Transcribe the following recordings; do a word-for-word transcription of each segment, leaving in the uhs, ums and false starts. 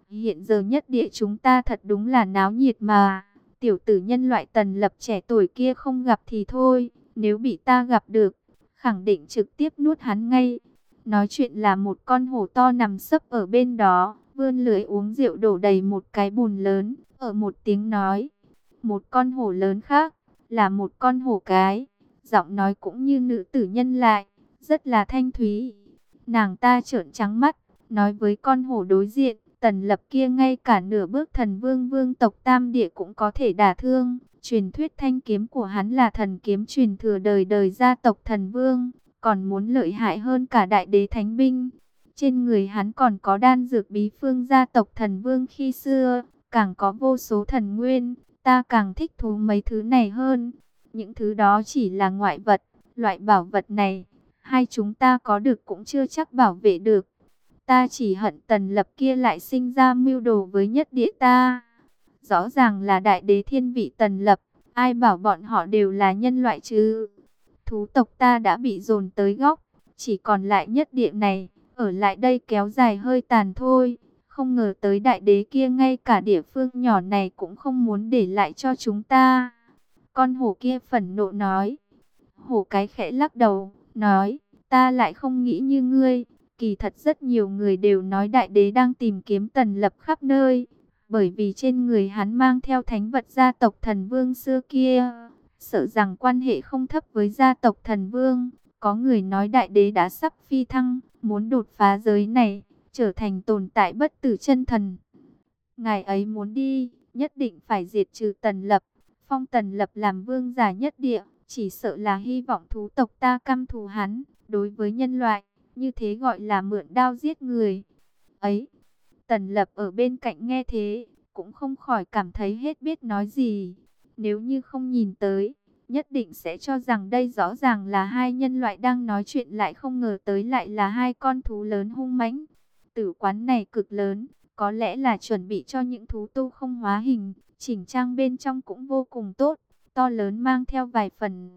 Hiện giờ nhất địa chúng ta thật đúng là náo nhiệt mà. Tiểu tử nhân loại Tần Lập trẻ tuổi kia không gặp thì thôi, nếu bị ta gặp được, khẳng định trực tiếp nuốt hắn ngay. Nói chuyện là một con hổ to nằm sấp ở bên đó, vươn lưỡi uống rượu đổ đầy một cái bùn lớn, ở một tiếng nói. Một con hổ lớn khác, là một con hổ cái, giọng nói cũng như nữ tử nhân lại, rất là thanh thúy. Nàng ta trợn trắng mắt, nói với con hổ đối diện, Tần Lập kia ngay cả nửa bước thần vương vương tộc Tam Địa cũng có thể đả thương. Truyền thuyết thanh kiếm của hắn là thần kiếm truyền thừa đời đời gia tộc thần vương, còn muốn lợi hại hơn cả đại đế thánh binh. Trên người hắn còn có đan dược bí phương gia tộc thần vương khi xưa, càng có vô số thần nguyên, ta càng thích thú mấy thứ này hơn. Những thứ đó chỉ là ngoại vật, loại bảo vật này, hai chúng ta có được cũng chưa chắc bảo vệ được. Ta chỉ hận Tần Lập kia lại sinh ra mưu đồ với nhất địa ta. Rõ ràng là đại đế thiên vị Tần Lập, ai bảo bọn họ đều là nhân loại chứ. Thú tộc ta đã bị dồn tới góc, chỉ còn lại nhất địa này, ở lại đây kéo dài hơi tàn thôi. Không ngờ tới đại đế kia ngay cả địa phương nhỏ này cũng không muốn để lại cho chúng ta. Con hổ kia phẫn nộ nói. Hổ cái khẽ lắc đầu, nói, ta lại không nghĩ như ngươi. Kỳ thật rất nhiều người đều nói đại đế đang tìm kiếm Tần Lập khắp nơi, bởi vì trên người hắn mang theo thánh vật gia tộc thần vương xưa kia, sợ rằng quan hệ không thấp với gia tộc thần vương. Có người nói đại đế đã sắp phi thăng, muốn đột phá giới này, trở thành tồn tại bất tử chân thần. Ngài ấy muốn đi, nhất định phải diệt trừ Tần Lập, phong Tần Lập làm vương giả nhất địa, chỉ sợ là hy vọng thú tộc ta căm thù hắn. Đối với nhân loại, như thế gọi là mượn đao giết người. Ấy, Tần Lập ở bên cạnh nghe thế, cũng không khỏi cảm thấy hết biết nói gì. Nếu như không nhìn tới, nhất định sẽ cho rằng đây rõ ràng là hai nhân loại đang nói chuyện, lại không ngờ tới lại là hai con thú lớn hung mãnh. Tử quán này cực lớn, có lẽ là chuẩn bị cho những thú tu không hóa hình, chỉnh trang bên trong cũng vô cùng tốt, to lớn mang theo vài phần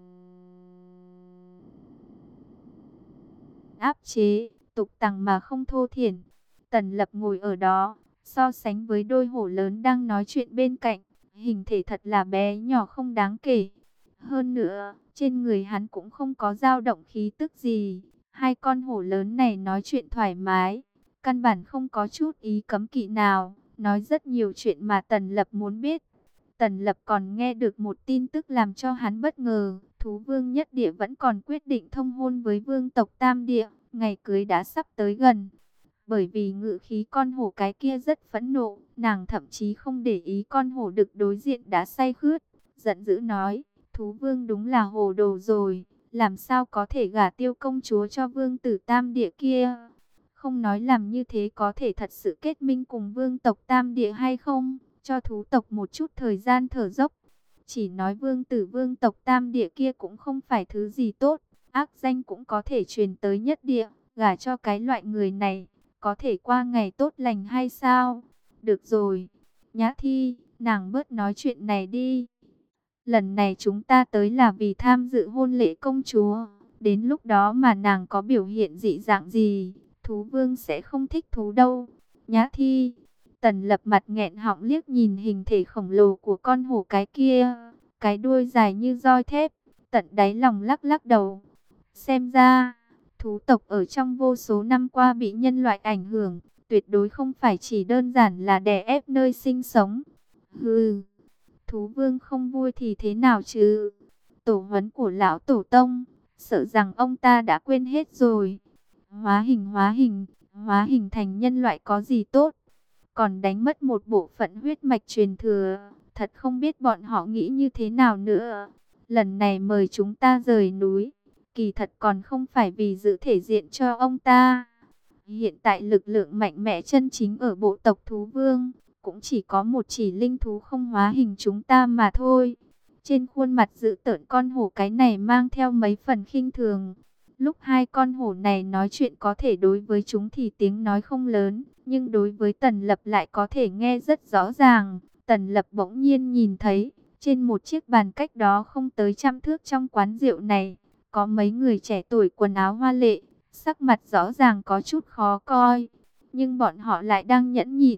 áp chế, tục tằng mà không thô thiển. Tần Lập ngồi ở đó, so sánh với đôi hổ lớn đang nói chuyện bên cạnh, hình thể thật là bé nhỏ không đáng kể. Hơn nữa, trên người hắn cũng không có dao động khí tức gì. Hai con hổ lớn này nói chuyện thoải mái, căn bản không có chút ý cấm kỵ nào, nói rất nhiều chuyện mà Tần Lập muốn biết. Tần Lập còn nghe được một tin tức làm cho hắn bất ngờ, thú vương nhất địa vẫn còn quyết định thông hôn với vương tộc Tam Địa, ngày cưới đã sắp tới gần. Bởi vì ngự khí con hổ cái kia rất phẫn nộ, nàng thậm chí không để ý con hổ đực đối diện đã say khướt, giận dữ nói, thú vương đúng là hồ đồ rồi, làm sao có thể gả Tiêu công chúa cho vương tử Tam Địa kia. Không nói làm như thế có thể thật sự kết minh cùng vương tộc Tam Địa hay không, cho thú tộc một chút thời gian thở dốc. Chỉ nói vương tử vương tộc Tam Địa kia cũng không phải thứ gì tốt, ác danh cũng có thể truyền tới nhất địa, gả cho cái loại người này, có thể qua ngày tốt lành hay sao? Được rồi, Nhã Thi, nàng bớt nói chuyện này đi. Lần này chúng ta tới là vì tham dự hôn lễ công chúa, đến lúc đó mà nàng có biểu hiện dị dạng gì, thú vương sẽ không thích thú đâu. Nhã Thi, Tần Lập mặt nghẹn họng liếc nhìn hình thể khổng lồ của con hổ cái kia, cái đuôi dài như roi thép, tận đáy lòng lắc lắc đầu. Xem ra, thú tộc ở trong vô số năm qua bị nhân loại ảnh hưởng, tuyệt đối không phải chỉ đơn giản là đè ép nơi sinh sống. Hừ, thú vương không vui thì thế nào chứ? Tổ huấn của lão tổ tông, sợ rằng ông ta đã quên hết rồi. Hóa hình hóa hình, hóa hình thành nhân loại có gì tốt? Còn đánh mất một bộ phận huyết mạch truyền thừa, thật không biết bọn họ nghĩ như thế nào nữa. Lần này mời chúng ta rời núi, kỳ thật còn không phải vì giữ thể diện cho ông ta. Hiện tại lực lượng mạnh mẽ chân chính ở bộ tộc thú vương, cũng chỉ có một chỉ linh thú không hóa hình chúng ta mà thôi. Trên khuôn mặt dữ tợn con hổ cái này mang theo mấy phần khinh thường. Lúc hai con hổ này nói chuyện có thể đối với chúng thì tiếng nói không lớn, nhưng đối với Tần Lập lại có thể nghe rất rõ ràng. Tần Lập bỗng nhiên nhìn thấy, trên một chiếc bàn cách đó không tới trăm thước trong quán rượu này, có mấy người trẻ tuổi quần áo hoa lệ, sắc mặt rõ ràng có chút khó coi, nhưng bọn họ lại đang nhẫn nhịn,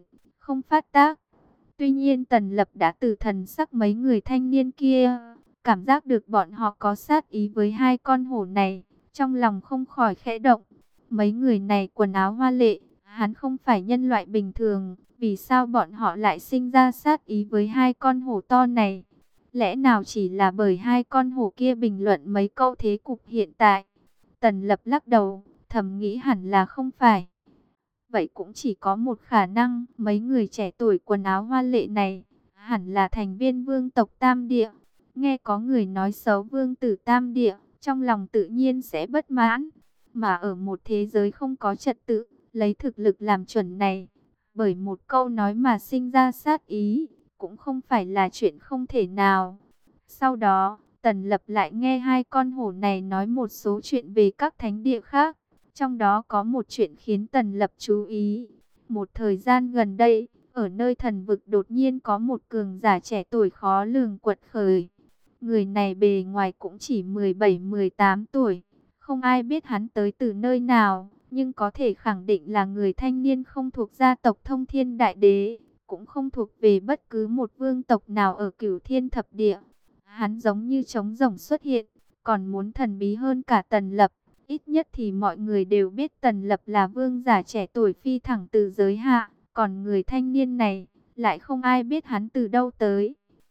không phát tác. Tuy nhiên Tần Lập đã từ thần sắc mấy người thanh niên kia, cảm giác được bọn họ có sát ý với hai con hổ này, trong lòng không khỏi khẽ động. Mấy người này quần áo hoa lệ, hắn không phải nhân loại bình thường, vì sao bọn họ lại sinh ra sát ý với hai con hổ to này? Lẽ nào chỉ là bởi hai con hổ kia bình luận mấy câu thế cục hiện tại? Tần Lập lắc đầu, thầm nghĩ hẳn là không phải. Vậy cũng chỉ có một khả năng, mấy người trẻ tuổi quần áo hoa lệ này, hẳn là thành viên vương tộc Tam Địa. Nghe có người nói xấu vương tử Tam Địa, trong lòng tự nhiên sẽ bất mãn. Mà ở một thế giới không có trật tự, lấy thực lực làm chuẩn này, bởi một câu nói mà sinh ra sát ý, cũng không phải là chuyện không thể nào. Sau đó, Tần Lập lại nghe hai con hổ này nói một số chuyện về các thánh địa khác. Trong đó có một chuyện khiến Tần Lập chú ý. Một thời gian gần đây, ở nơi thần vực đột nhiên có một cường giả trẻ tuổi khó lường quật khởi. Người này bề ngoài cũng chỉ mười bảy mười tám tuổi. Không ai biết hắn tới từ nơi nào, nhưng có thể khẳng định là người thanh niên không thuộc gia tộc Thông Thiên Đại Đế, cũng không thuộc về bất cứ một vương tộc nào ở Cửu Thiên Thập Địa. Hắn giống như trống rỗng xuất hiện, còn muốn thần bí hơn cả Tần Lập. Ít nhất thì mọi người đều biết Tần Lập là vương giả trẻ tuổi phi thẳng từ giới hạ, còn người thanh niên này lại không ai biết hắn từ đâu tới.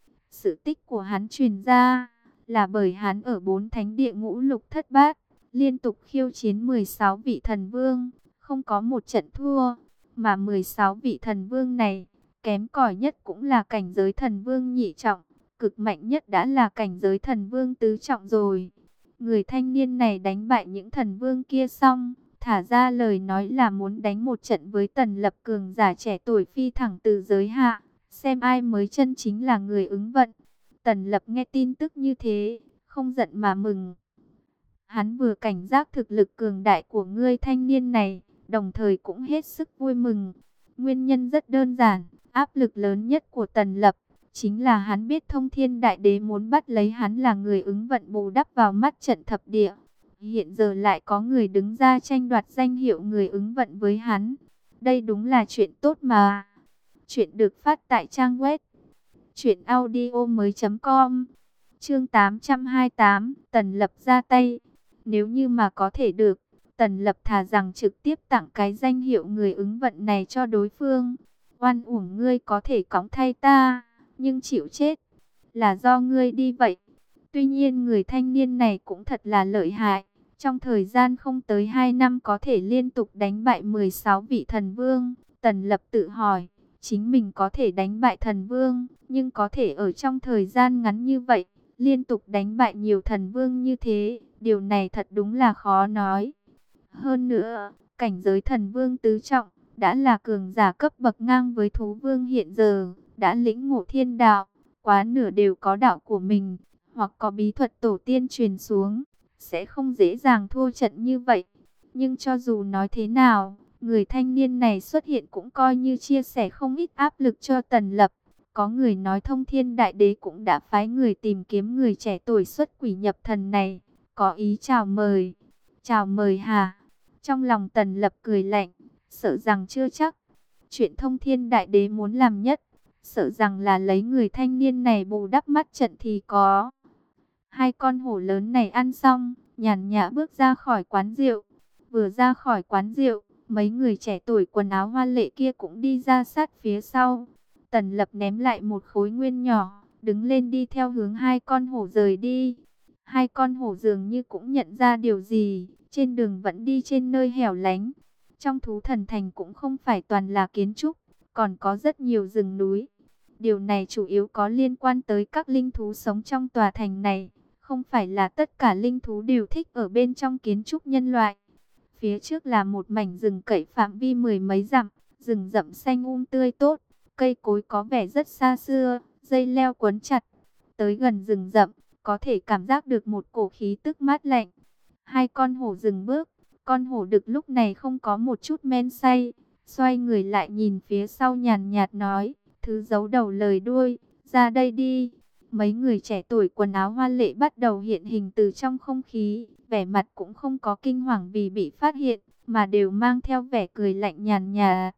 Sự tích của hắn truyền ra là bởi hắn ở bốn thánh địa ngũ lục thất bát, liên tục khiêu chiến mười sáu vị thần vương, không có một trận thua, mà mười sáu vị thần vương này, kém cỏi nhất cũng là cảnh giới thần vương nhị trọng, cực mạnh nhất đã là cảnh giới thần vương tứ trọng rồi. Người thanh niên này đánh bại những thần vương kia xong, thả ra lời nói là muốn đánh một trận với Tần Lập cường giả trẻ tuổi phi thẳng từ giới hạ, xem ai mới chân chính là người ứng vận. Tần Lập nghe tin tức như thế, không giận mà mừng. Hắn vừa cảnh giác thực lực cường đại của người thanh niên này, đồng thời cũng hết sức vui mừng. Nguyên nhân rất đơn giản, áp lực lớn nhất của Tần Lập chính là hắn biết Thông Thiên Đại Đế muốn bắt lấy hắn là người ứng vận bù đắp vào mắt trận thập địa. Hiện giờ lại có người đứng ra tranh đoạt danh hiệu người ứng vận với hắn. Đây đúng là chuyện tốt mà. Chuyện được phát tại trang web truyện audio mới chấm com. Chương tám trăm hai mươi tám, Tần Lập ra tay. Nếu như mà có thể được, Tần Lập thà rằng trực tiếp tặng cái danh hiệu người ứng vận này cho đối phương. Oan uổng ngươi có thể cõng thay ta, nhưng chịu chết là do ngươi đi vậy. Tuy nhiên người thanh niên này cũng thật là lợi hại. Trong thời gian không tới hai năm có thể liên tục đánh bại mười sáu vị thần vương. Tần Lập tự hỏi, chính mình có thể đánh bại thần vương, nhưng có thể ở trong thời gian ngắn như vậy, liên tục đánh bại nhiều thần vương như thế, điều này thật đúng là khó nói. Hơn nữa, cảnh giới thần vương tứ trọng, đã là cường giả cấp bậc ngang với thú vương hiện giờ, đã lĩnh ngộ thiên đạo, quá nửa đều có đạo của mình, hoặc có bí thuật tổ tiên truyền xuống, sẽ không dễ dàng thua trận như vậy. Nhưng cho dù nói thế nào, người thanh niên này xuất hiện cũng coi như chia sẻ không ít áp lực cho Tần Lập. Có người nói Thông Thiên Đại Đế cũng đã phái người tìm kiếm người trẻ tuổi xuất quỷ nhập thần này, có ý chào mời. Chào mời hả? Trong lòng Tần Lập cười lạnh, sợ rằng chưa chắc. Chuyện Thông Thiên Đại Đế muốn làm nhất, sợ rằng là lấy người thanh niên này bù đắp mắt trận thì có. Hai con hổ lớn này ăn xong, nhàn nhã bước ra khỏi quán rượu. Vừa ra khỏi quán rượu, mấy người trẻ tuổi quần áo hoa lệ kia cũng đi ra sát phía sau. Tần Lập ném lại một khối nguyên nhỏ, đứng lên đi theo hướng hai con hổ rời đi. Hai con hổ dường như cũng nhận ra điều gì, trên đường vẫn đi trên nơi hẻo lánh. Trong thú thần thành cũng không phải toàn là kiến trúc, còn có rất nhiều rừng núi. Điều này chủ yếu có liên quan tới các linh thú sống trong tòa thành này. Không phải là tất cả linh thú đều thích ở bên trong kiến trúc nhân loại. Phía trước là một mảnh rừng cậy phạm vi mười mấy dặm, rừng rậm xanh um tươi tốt, cây cối có vẻ rất xa xưa, dây leo quấn chặt. Tới gần rừng rậm, có thể cảm giác được một cổ khí tức mát lạnh. Hai con hổ dừng bước, con hổ đực lúc này không có một chút men say, xoay người lại nhìn phía sau nhàn nhạt nói, thứ giấu đầu lời đuôi, ra đây đi. Mấy người trẻ tuổi quần áo hoa lệ bắt đầu hiện hình từ trong không khí, vẻ mặt cũng không có kinh hoàng vì bị phát hiện, mà đều mang theo vẻ cười lạnh nhàn nhạt.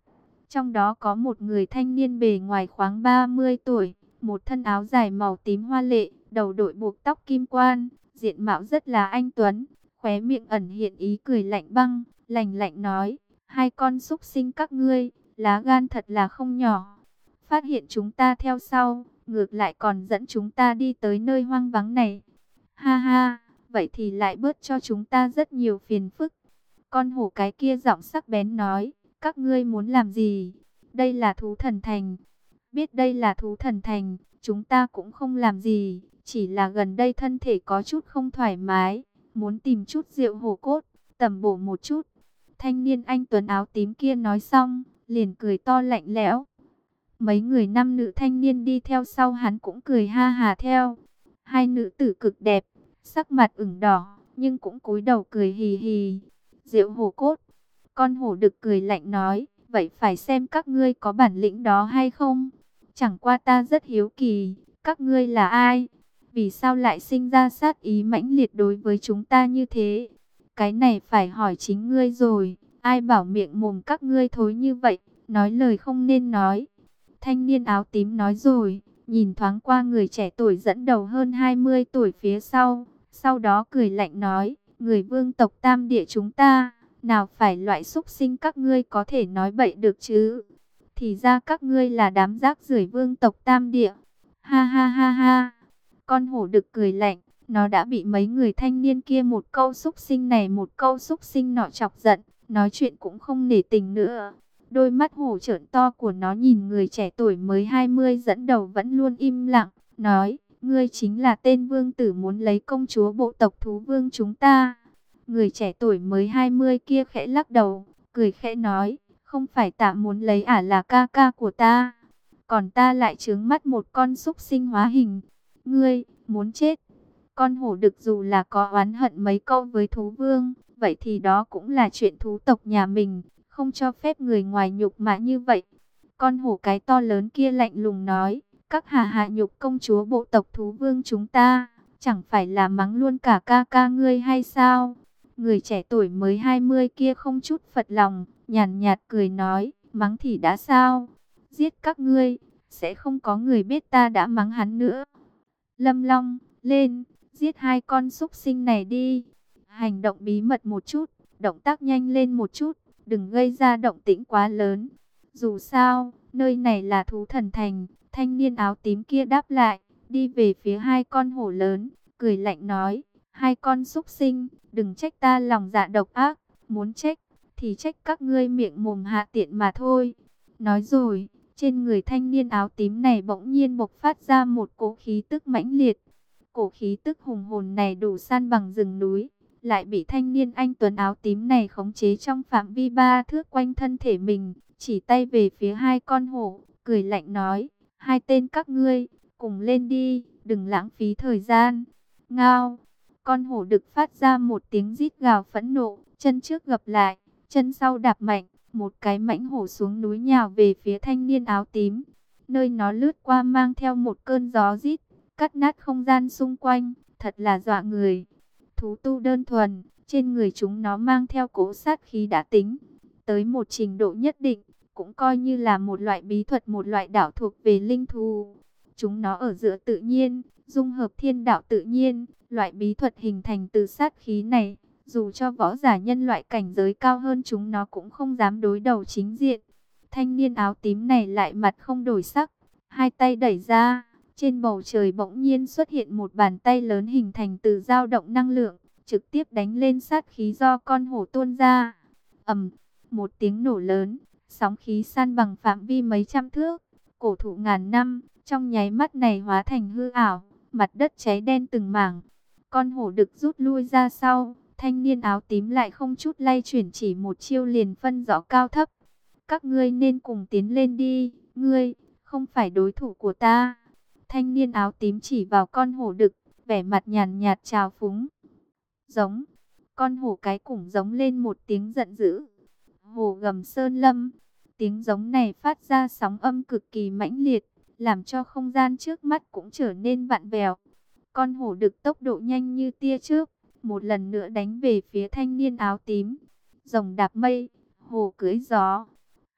Trong đó có một người thanh niên bề ngoài khoảng ba mươi tuổi, một thân áo dài màu tím hoa lệ, đầu đội buộc tóc kim quan, diện mạo rất là anh tuấn, khóe miệng ẩn hiện ý cười lạnh băng, lạnh lạnh nói: hai con súc sinh các ngươi, lá gan thật là không nhỏ. Phát hiện chúng ta theo sau, ngược lại còn dẫn chúng ta đi tới nơi hoang vắng này. Ha ha, vậy thì lại bớt cho chúng ta rất nhiều phiền phức. Con hổ cái kia giọng sắc bén nói: các ngươi muốn làm gì? Đây là thú thần thành. Biết đây là thú thần thành, chúng ta cũng không làm gì, chỉ là gần đây thân thể có chút không thoải mái, muốn tìm chút rượu hổ cốt, tẩm bổ một chút. Thanh niên anh tuấn áo tím kia nói xong, liền cười to lạnh lẽo. Mấy người nam nữ thanh niên đi theo sau hắn cũng cười ha hà theo. Hai nữ tử cực đẹp, sắc mặt ửng đỏ, nhưng cũng cúi đầu cười hì hì. Rượu hổ cốt. Con hổ đực cười lạnh nói, vậy phải xem các ngươi có bản lĩnh đó hay không. Chẳng qua ta rất hiếu kỳ, các ngươi là ai? Vì sao lại sinh ra sát ý mãnh liệt đối với chúng ta như thế? Cái này phải hỏi chính ngươi rồi, ai bảo miệng mồm các ngươi thối như vậy, nói lời không nên nói. Thanh niên áo tím nói rồi, nhìn thoáng qua người trẻ tuổi dẫn đầu hơn hai mươi tuổi phía sau, sau đó cười lạnh nói, người vương tộc Tam Địa chúng ta, nào phải loại súc sinh các ngươi có thể nói bậy được chứ? Thì ra các ngươi là đám rác rưởi vương tộc Tam Địa. Ha ha ha ha. Con hổ đực cười lạnh, nó đã bị mấy người thanh niên kia một câu súc sinh này một câu súc sinh nọ chọc giận, nói chuyện cũng không nể tình nữa. Đôi mắt hổ trợn to của nó nhìn người trẻ tuổi mới hai mươi dẫn đầu vẫn luôn im lặng, nói, ngươi chính là tên vương tử muốn lấy công chúa bộ tộc thú vương chúng ta. Người trẻ tuổi mới hai mươi kia khẽ lắc đầu, cười khẽ nói, không phải ta muốn lấy ả là ca ca của ta, còn ta lại trướng mắt một con súc sinh hóa hình. Ngươi, muốn chết. Con hổ đực dù là có oán hận mấy câu với thú vương, vậy thì đó cũng là chuyện thú tộc nhà mình, không cho phép người ngoài nhục mạ như vậy. Con hổ cái to lớn kia lạnh lùng nói, các hạ hạ nhục công chúa bộ tộc thú vương chúng ta, chẳng phải là mắng luôn cả ca ca ngươi hay sao? Người trẻ tuổi mới hai mươi kia không chút phật lòng, nhàn nhạt cười nói, mắng thì đã sao? Giết các ngươi, sẽ không có người biết ta đã mắng hắn nữa. Lâm Long, lên, giết hai con súc sinh này đi. Hành động bí mật một chút, động tác nhanh lên một chút, đừng gây ra động tĩnh quá lớn. Dù sao, nơi này là thú thần thành. Thanh niên áo tím kia đáp lại, đi về phía hai con hổ lớn, cười lạnh nói, hai con súc sinh, đừng trách ta lòng dạ độc ác, muốn trách, thì trách các ngươi miệng mồm hạ tiện mà thôi. Nói rồi, trên người thanh niên áo tím này bỗng nhiên bộc phát ra một cỗ khí tức mãnh liệt. Cổ khí tức hùng hồn này đủ san bằng rừng núi, lại bị thanh niên anh tuấn áo tím này khống chế trong phạm vi ba thước quanh thân thể mình, chỉ tay về phía hai con hổ, cười lạnh nói, hai tên các ngươi, cùng lên đi, đừng lãng phí thời gian. Ngao, con hổ đực phát ra một tiếng rít gào phẫn nộ, chân trước gập lại, chân sau đạp mạnh, một cái mãnh hổ xuống núi nhào về phía thanh niên áo tím. Nơi nó lướt qua mang theo một cơn gió rít, cắt nát không gian xung quanh, thật là dọa người. Thú tu đơn thuần, trên người chúng nó mang theo cỗ sát khí đã tính, tới một trình độ nhất định, cũng coi như là một loại bí thuật, một loại đạo thuộc về linh thú. Chúng nó ở giữa tự nhiên, dung hợp thiên đạo tự nhiên, loại bí thuật hình thành từ sát khí này, dù cho võ giả nhân loại cảnh giới cao hơn chúng nó cũng không dám đối đầu chính diện. Thanh niên áo tím này lại mặt không đổi sắc, hai tay đẩy ra, trên bầu trời bỗng nhiên xuất hiện một bàn tay lớn hình thành từ dao động năng lượng, trực tiếp đánh lên sát khí do con hổ tuôn ra. Ầm, một tiếng nổ lớn, sóng khí san bằng phạm vi mấy trăm thước, cổ thụ ngàn năm, trong nháy mắt này hóa thành hư ảo, mặt đất cháy đen từng mảng. Con hổ đực rút lui ra sau, thanh niên áo tím lại không chút lay chuyển, chỉ một chiêu liền phân rõ cao thấp. Các ngươi nên cùng tiến lên đi, ngươi không phải đối thủ của ta. Thanh niên áo tím chỉ vào con hổ đực, vẻ mặt nhàn nhạt trào phúng. Giống, con hổ cái cũng giống lên một tiếng giận dữ. Hổ gầm sơn lâm, tiếng giống này phát ra sóng âm cực kỳ mãnh liệt, làm cho không gian trước mắt cũng trở nên vặn vẹo. Con hổ đực tốc độ nhanh như tia chớp, một lần nữa đánh về phía thanh niên áo tím. Rồng đạp mây, hổ cưỡi gió.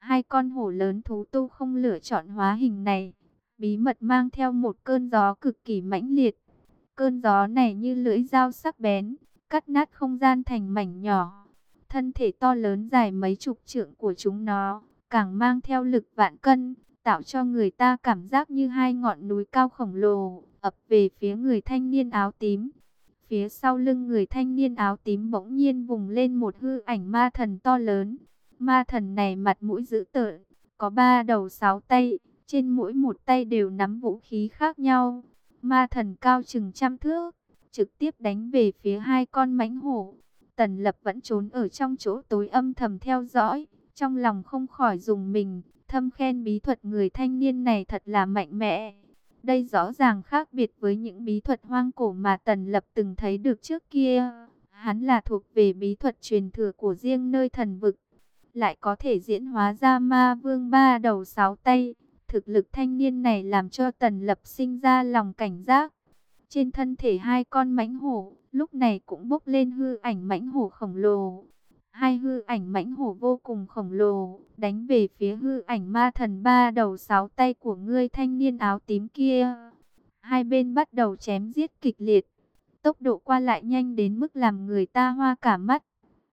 Hai con hổ lớn thú tu không lựa chọn hóa hình này, bí mật mang theo một cơn gió cực kỳ mãnh liệt. Cơn gió này như lưỡi dao sắc bén, cắt nát không gian thành mảnh nhỏ. Thân thể to lớn dài mấy chục trượng của chúng nó, càng mang theo lực vạn cân, tạo cho người ta cảm giác như hai ngọn núi cao khổng lồ, ập về phía người thanh niên áo tím. Phía sau lưng người thanh niên áo tím bỗng nhiên vùng lên một hư ảnh ma thần to lớn. Ma thần này mặt mũi dữ tợn, có ba đầu sáu tay, trên mỗi một tay đều nắm vũ khí khác nhau. Ma thần cao chừng trăm thước, trực tiếp đánh về phía hai con mãnh hổ. Tần Lập vẫn trốn ở trong chỗ tối âm thầm theo dõi, trong lòng không khỏi rùng mình, thầm khen bí thuật người thanh niên này thật là mạnh mẽ. Đây rõ ràng khác biệt với những bí thuật hoang cổ mà Tần Lập từng thấy được trước kia. Hắn là thuộc về bí thuật truyền thừa của riêng nơi thần vực, lại có thể diễn hóa ra ma vương ba đầu sáu tay. Thực lực thanh niên này làm cho Tần Lập sinh ra lòng cảnh giác. Trên thân thể hai con mãnh hổ, lúc này cũng bốc lên hư ảnh mãnh hổ khổng lồ. Hai hư ảnh mãnh hổ vô cùng khổng lồ, đánh về phía hư ảnh ma thần ba đầu sáu tay của ngươi thanh niên áo tím kia. Hai bên bắt đầu chém giết kịch liệt, tốc độ qua lại nhanh đến mức làm người ta hoa cả mắt.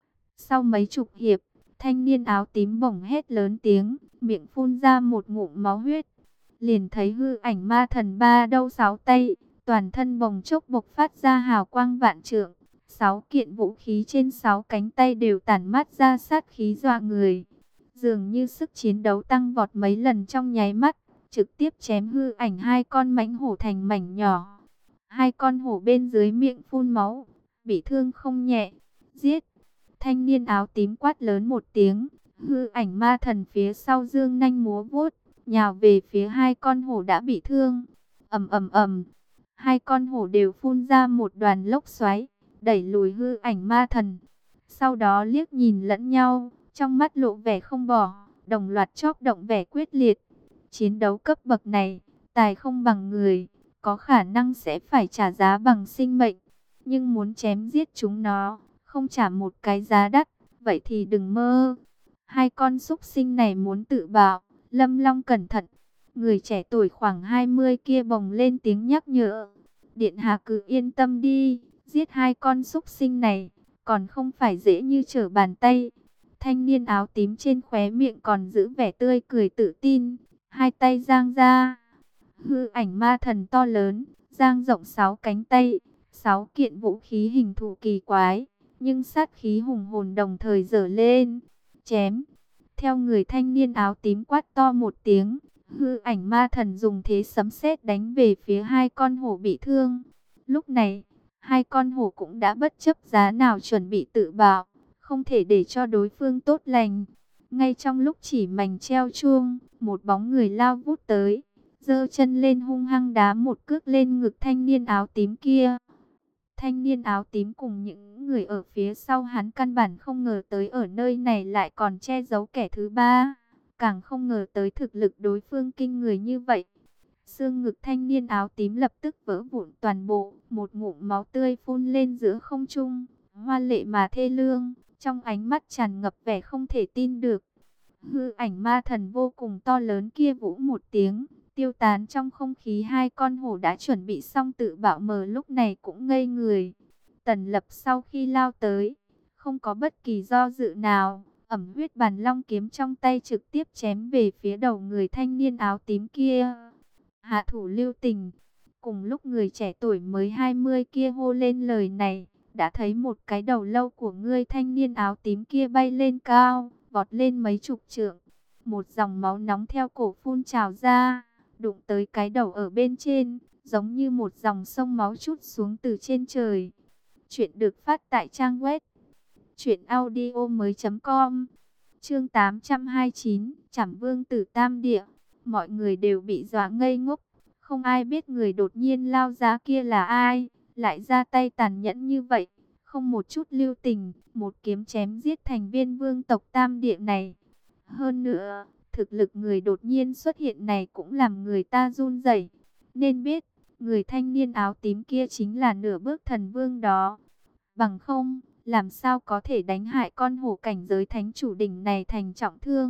Sau mấy chục hiệp, thanh niên áo tím bỗng hét lớn tiếng, miệng phun ra một ngụm máu huyết. Liền thấy hư ảnh ma thần ba đầu sáu tay, toàn thân bồng chốc bộc phát ra hào quang vạn trượng. Sáu kiện vũ khí trên sáu cánh tay đều tản mát ra sát khí dọa người. Dường như sức chiến đấu tăng vọt mấy lần trong nháy mắt, trực tiếp chém hư ảnh hai con mãnh hổ thành mảnh nhỏ. Hai con hổ bên dưới miệng phun máu, bị thương không nhẹ. Giết! Thanh niên áo tím quát lớn một tiếng, hư ảnh ma thần phía sau dương nanh múa vuốt, nhào về phía hai con hổ đã bị thương. Ầm ầm ầm, hai con hổ đều phun ra một đoàn lốc xoáy, đẩy lùi hư ảnh ma thần. Sau đó liếc nhìn lẫn nhau, trong mắt lộ vẻ không bỏ, đồng loạt chóp động vẻ quyết liệt. Chiến đấu cấp bậc này, tài không bằng người, có khả năng sẽ phải trả giá bằng sinh mệnh. Nhưng muốn chém giết chúng nó, không trả một cái giá đắt, vậy thì đừng mơ. Hai con súc sinh này muốn tự bạo, Lâm Long cẩn thận. Người trẻ tuổi khoảng hai mươi kia bồng lên tiếng nhắc nhở. Điện hạ cứ yên tâm đi, giết hai con súc sinh này, còn không phải dễ như trở bàn tay. Thanh niên áo tím trên khóe miệng còn giữ vẻ tươi cười tự tin, hai tay giang ra. Hư ảnh ma thần to lớn, giang rộng sáu cánh tay, sáu kiện vũ khí hình thù kỳ quái, nhưng sát khí hùng hồn đồng thời giở lên. Chém! Theo người thanh niên áo tím quát to một tiếng, hư ảnh ma thần dùng thế sấm sét đánh về phía hai con hổ bị thương. Lúc này, hai con hổ cũng đã bất chấp giá nào chuẩn bị tự bạo, không thể để cho đối phương tốt lành. Ngay trong lúc chỉ mảnh treo chuông, một bóng người lao vút tới, giơ chân lên hung hăng đá một cước lên ngực thanh niên áo tím kia. Thanh niên áo tím cùng những người ở phía sau hắn căn bản không ngờ tới ở nơi này lại còn che giấu kẻ thứ ba. Càng không ngờ tới thực lực đối phương kinh người như vậy. Xương ngực thanh niên áo tím lập tức vỡ vụn toàn bộ, một ngụm máu tươi phun lên giữa không trung, hoa lệ mà thê lương, trong ánh mắt tràn ngập vẻ không thể tin được. Hư ảnh ma thần vô cùng to lớn kia vũ một tiếng, tiêu tán trong không khí. Hai con hổ đã chuẩn bị xong tự bạo mờ lúc này cũng ngây người. Tần Lập sau khi lao tới, không có bất kỳ do dự nào, ẩm huyết bàn long kiếm trong tay trực tiếp chém về phía đầu người thanh niên áo tím kia. Hạ thủ lưu tình. Cùng lúc người trẻ tuổi mới hai mươi kia hô lên lời này, đã thấy một cái đầu lâu của người thanh niên áo tím kia bay lên cao, vọt lên mấy chục trượng. Một dòng máu nóng theo cổ phun trào ra, đụng tới cái đầu ở bên trên, giống như một dòng sông máu trút xuống từ trên trời. Chuyện được phát tại trang web truyện audio mới chấm com. Chương tám trăm hai mươi chín, Trảm Vương Tử Tam Địa. Mọi người đều bị dọa ngây ngốc, không ai biết người đột nhiên lao ra kia là ai, lại ra tay tàn nhẫn như vậy, không một chút lưu tình, một kiếm chém giết thành viên vương tộc Tam Địa này. Hơn nữa, thực lực người đột nhiên xuất hiện này cũng làm người ta run rẩy. Nên biết, người thanh niên áo tím kia chính là nửa bước thần vương đó. Bằng không, làm sao có thể đánh hại con hổ cảnh giới thánh chủ đỉnh này thành trọng thương,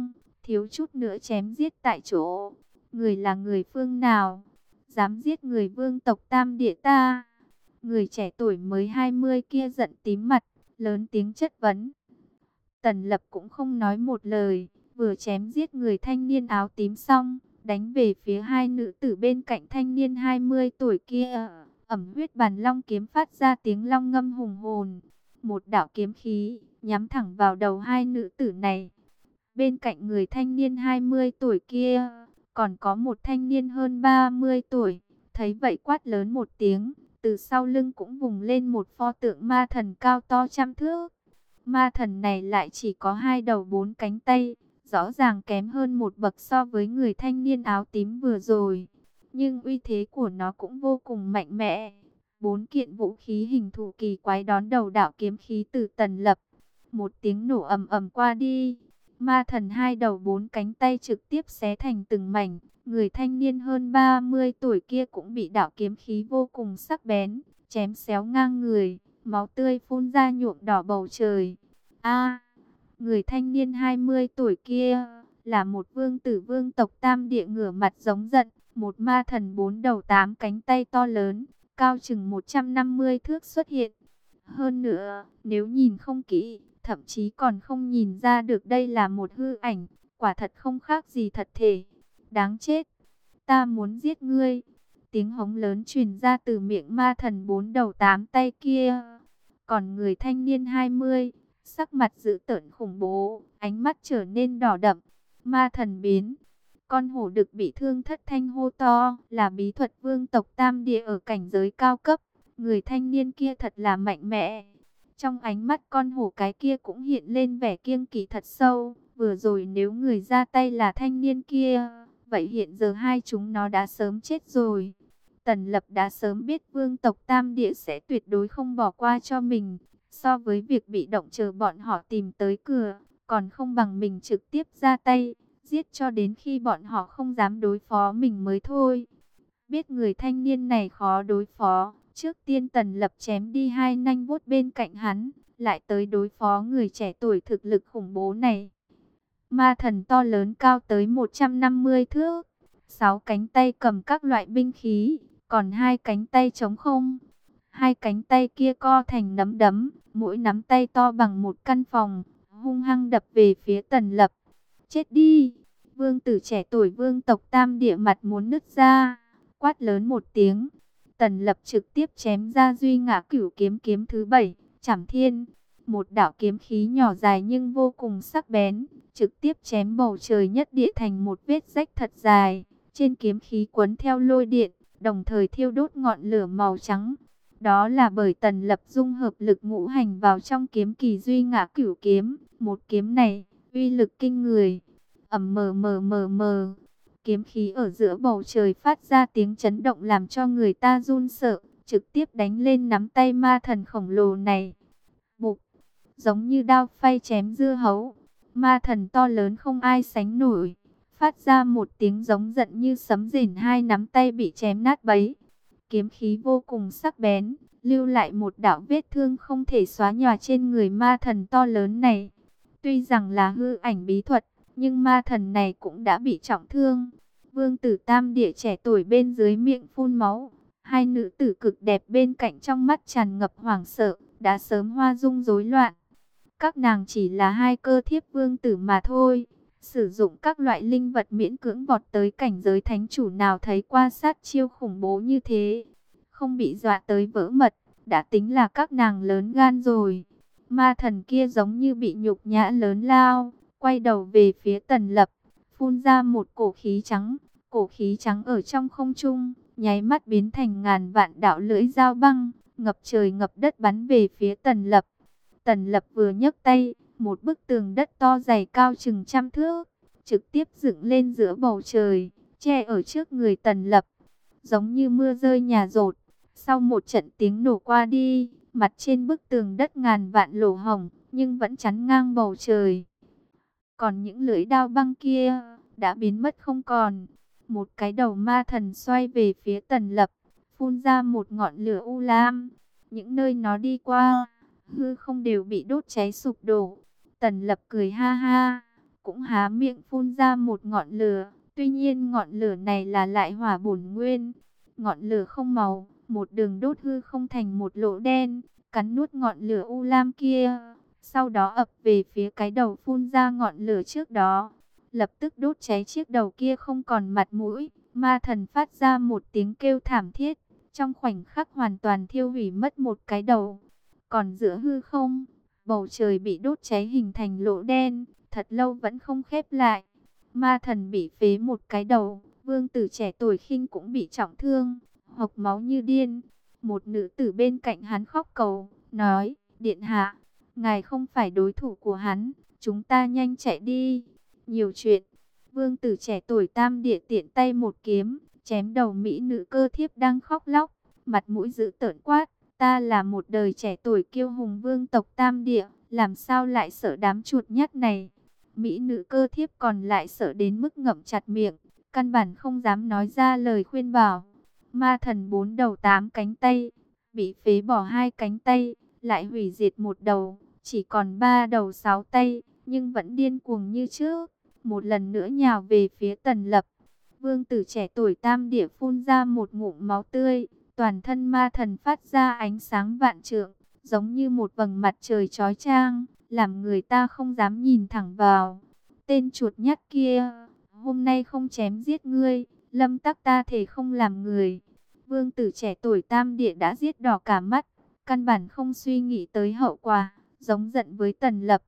thiếu chút nữa chém giết tại chỗ. Người là người phương nào? Dám giết người vương tộc Tam Địa ta? Người trẻ tuổi mới hai mươi kia giận tím mặt, lớn tiếng chất vấn. Tần Lập cũng không nói một lời, vừa chém giết người thanh niên áo tím xong, đánh về phía hai nữ tử bên cạnh thanh niên hai mươi tuổi kia. Ẩm huyết bàn long kiếm phát ra tiếng long ngâm hùng hồn. Một đạo kiếm khí, nhắm thẳng vào đầu hai nữ tử này. Bên cạnh người thanh niên hai mươi tuổi kia, còn có một thanh niên hơn ba mươi tuổi. Thấy vậy quát lớn một tiếng, từ sau lưng cũng vùng lên một pho tượng ma thần cao to trăm thước. Ma thần này lại chỉ có hai đầu bốn cánh tay, rõ ràng kém hơn một bậc so với người thanh niên áo tím vừa rồi. Nhưng uy thế của nó cũng vô cùng mạnh mẽ. Bốn kiện vũ khí hình thù kỳ quái đón đầu đạo kiếm khí từ Tần Lập. Một tiếng nổ ầm ầm qua đi. Ma thần hai đầu bốn cánh tay trực tiếp xé thành từng mảnh. Người thanh niên hơn ba mươi tuổi kia cũng bị đạo kiếm khí vô cùng sắc bén, chém xéo ngang người. Máu tươi phun ra nhuộm đỏ bầu trời. A, người thanh niên hai mươi tuổi kia là một vương tử vương tộc Tam Địa, ngửa mặt giống giận. Một ma thần bốn đầu tám cánh tay to lớn, cao chừng một trăm năm mươi thước xuất hiện. Hơn nữa, nếu nhìn không kỹ, thậm chí còn không nhìn ra được đây là một hư ảnh. Quả thật không khác gì thật thể. Đáng chết, ta muốn giết ngươi. Tiếng hống lớn truyền ra từ miệng ma thần bốn đầu tám tay kia. Còn người thanh niên hai mươi, sắc mặt dữ tợn khủng bố, ánh mắt trở nên đỏ đậm. Ma thần biến. Con hổ đực bị thương thất thanh hô to, là bí thuật vương tộc Tam Địa ở cảnh giới cao cấp. Người thanh niên kia thật là mạnh mẽ. Trong ánh mắt con hổ cái kia cũng hiện lên vẻ kiêng kỵ thật sâu. Vừa rồi nếu người ra tay là thanh niên kia, vậy hiện giờ hai chúng nó đã sớm chết rồi. Tần Lập đã sớm biết vương tộc Tam Địa sẽ tuyệt đối không bỏ qua cho mình. So với việc bị động chờ bọn họ tìm tới cửa, còn không bằng mình trực tiếp ra tay, giết cho đến khi bọn họ không dám đối phó mình mới thôi. Biết người thanh niên này khó đối phó, trước tiên Tần Lập chém đi hai nanh vuốt bên cạnh hắn, lại tới đối phó người trẻ tuổi thực lực khủng bố này. Ma thần to lớn cao tới một trăm năm mươi thước, sáu cánh tay cầm các loại binh khí, còn hai cánh tay trống không. Hai cánh tay kia co thành nắm đấm, mỗi nắm tay to bằng một căn phòng, hung hăng đập về phía Tần Lập. Chết đi! Vương tử trẻ tuổi vương tộc Tam Địa mặt muốn nứt ra, quát lớn một tiếng. Tần Lập trực tiếp chém ra duy ngã cửu kiếm kiếm thứ bảy, Trảm Thiên. Một đạo kiếm khí nhỏ dài nhưng vô cùng sắc bén, trực tiếp chém bầu trời nhất địa thành một vết rách thật dài. Trên kiếm khí quấn theo lôi điện, đồng thời thiêu đốt ngọn lửa màu trắng. Đó là bởi Tần Lập dung hợp lực ngũ hành vào trong kiếm kỳ duy ngã cửu kiếm. Một kiếm này, uy lực kinh người. Ầm mờ mờ mờ mờ. Kiếm khí ở giữa bầu trời phát ra tiếng chấn động làm cho người ta run sợ. Trực tiếp đánh lên nắm tay ma thần khổng lồ này. Bụp. Giống như đao phay chém dưa hấu. Ma thần to lớn không ai sánh nổi. Phát ra một tiếng giống giận như sấm rền, hai nắm tay bị chém nát bấy. Kiếm khí vô cùng sắc bén, lưu lại một đạo vết thương không thể xóa nhòa trên người ma thần to lớn này. Tuy rằng là hư ảnh bí thuật, nhưng ma thần này cũng đã bị trọng thương. Vương tử Tam Địa trẻ tuổi bên dưới miệng phun máu. Hai nữ tử cực đẹp bên cạnh trong mắt tràn ngập hoảng sợ, đã sớm hoa dung rối loạn. Các nàng chỉ là hai cơ thiếp vương tử mà thôi. Sử dụng các loại linh vật miễn cưỡng vọt tới cảnh giới thánh chủ, nào thấy qua sát chiêu khủng bố như thế. Không bị dọa tới vỡ mật, đã tính là các nàng lớn gan rồi. Ma thần kia giống như bị nhục nhã lớn lao, quay đầu về phía Tần Lập, phun ra một cổ khí trắng. Cổ khí trắng ở trong không trung, nháy mắt biến thành ngàn vạn đạo lưỡi dao băng, ngập trời ngập đất bắn về phía Tần Lập. Tần Lập vừa nhấc tay, một bức tường đất to dày cao chừng trăm thước, trực tiếp dựng lên giữa bầu trời, che ở trước người Tần Lập, giống như mưa rơi nhà dột. Sau một trận tiếng nổ qua đi, mặt trên bức tường đất ngàn vạn lỗ hổng, nhưng vẫn chắn ngang bầu trời. Còn những lưỡi đao băng kia, đã biến mất không còn. Một cái đầu ma thần xoay về phía Tần Lập, phun ra một ngọn lửa u lam. Những nơi nó đi qua, hư không đều bị đốt cháy sụp đổ. Tần Lập cười ha ha, cũng há miệng phun ra một ngọn lửa. Tuy nhiên ngọn lửa này là lại hỏa bổn nguyên. Ngọn lửa không màu, một đường đốt hư không thành một lỗ đen, cắn nuốt ngọn lửa u lam kia. Sau đó ập về phía cái đầu phun ra ngọn lửa trước đó, lập tức đốt cháy chiếc đầu kia không còn mặt mũi. Ma thần phát ra một tiếng kêu thảm thiết, trong khoảnh khắc hoàn toàn thiêu hủy mất một cái đầu. Còn giữa hư không, bầu trời bị đốt cháy hình thành lỗ đen, thật lâu vẫn không khép lại. Ma thần bị phế một cái đầu, vương tử trẻ tuổi khinh cũng bị trọng thương, hộc máu như điên. Một nữ tử bên cạnh hắn khóc cầu, nói, điện hạ, ngài không phải đối thủ của hắn, chúng ta nhanh chạy đi. Nhiều chuyện, vương tử trẻ tuổi tam địa tiện tay một kiếm, chém đầu mỹ nữ cơ thiếp đang khóc lóc, mặt mũi dữ tợn quát, ta là một đời trẻ tuổi kiêu hùng vương tộc tam địa, làm sao lại sợ đám chuột nhắt này. Mỹ nữ cơ thiếp còn lại sợ đến mức ngậm chặt miệng, căn bản không dám nói ra lời khuyên bảo. Ma thần bốn đầu tám cánh tay, bị phế bỏ hai cánh tay, lại hủy diệt một đầu, chỉ còn ba đầu sáu tay, nhưng vẫn điên cuồng như trước, một lần nữa nhào về phía Tần Lập. Vương tử trẻ tuổi tam địa phun ra một ngụm máu tươi, toàn thân ma thần phát ra ánh sáng vạn trượng, giống như một vầng mặt trời chói chang, làm người ta không dám nhìn thẳng vào. Tên chuột nhắt kia, hôm nay không chém giết ngươi, lâm tắc ta thể không làm người. Vương tử trẻ tuổi tam địa đã giết đỏ cả mắt, căn bản không suy nghĩ tới hậu quả, giống giận với Tần Lập.